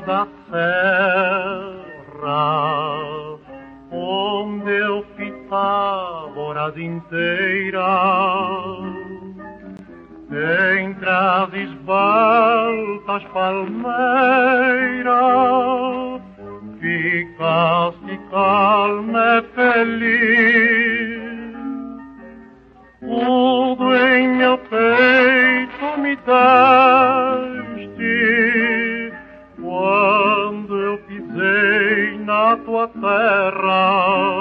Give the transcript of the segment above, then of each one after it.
da serra, onde eu fitava horas inteiras, entre as esbeltas palmeiras, ficaste calma e feliz. Tudo em meu peito me deste, quando eu pisei na tua terra.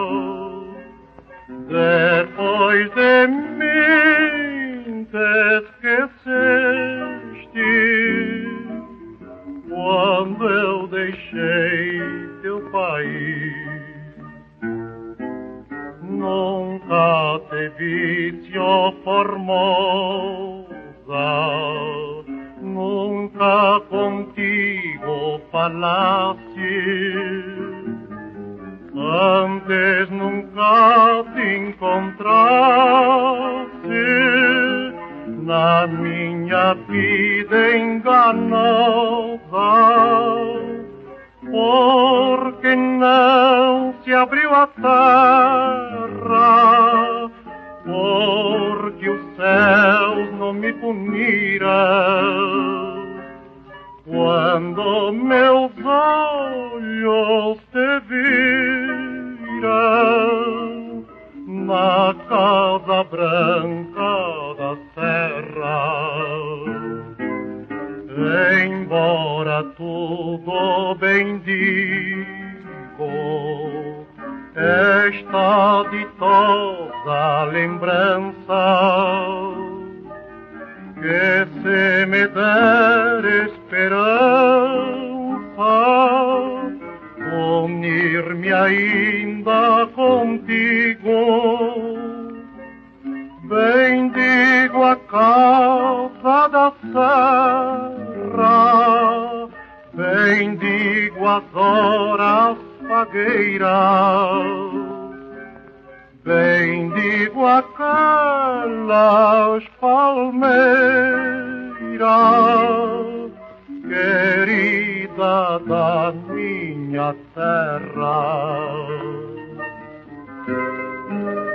Depois de mim te esqueceste, quando eu deixei teu país. Nunca te vi, ó Formosa, nunca contigo falasse, antes nunca te encontrasse na minha vida enganosa. Porque não se abriu a terra, porque os céus não me puniram, quando meus olhos te viram na casa branca da serra. Embora tudo bem digo, esta ditosa lembrança, que se me der esperança, unir-me ainda contigo. Bendigo a casa da serra, bendigo as horas fagueiras, bendigo aquelas palmeiras, querida da minha terra.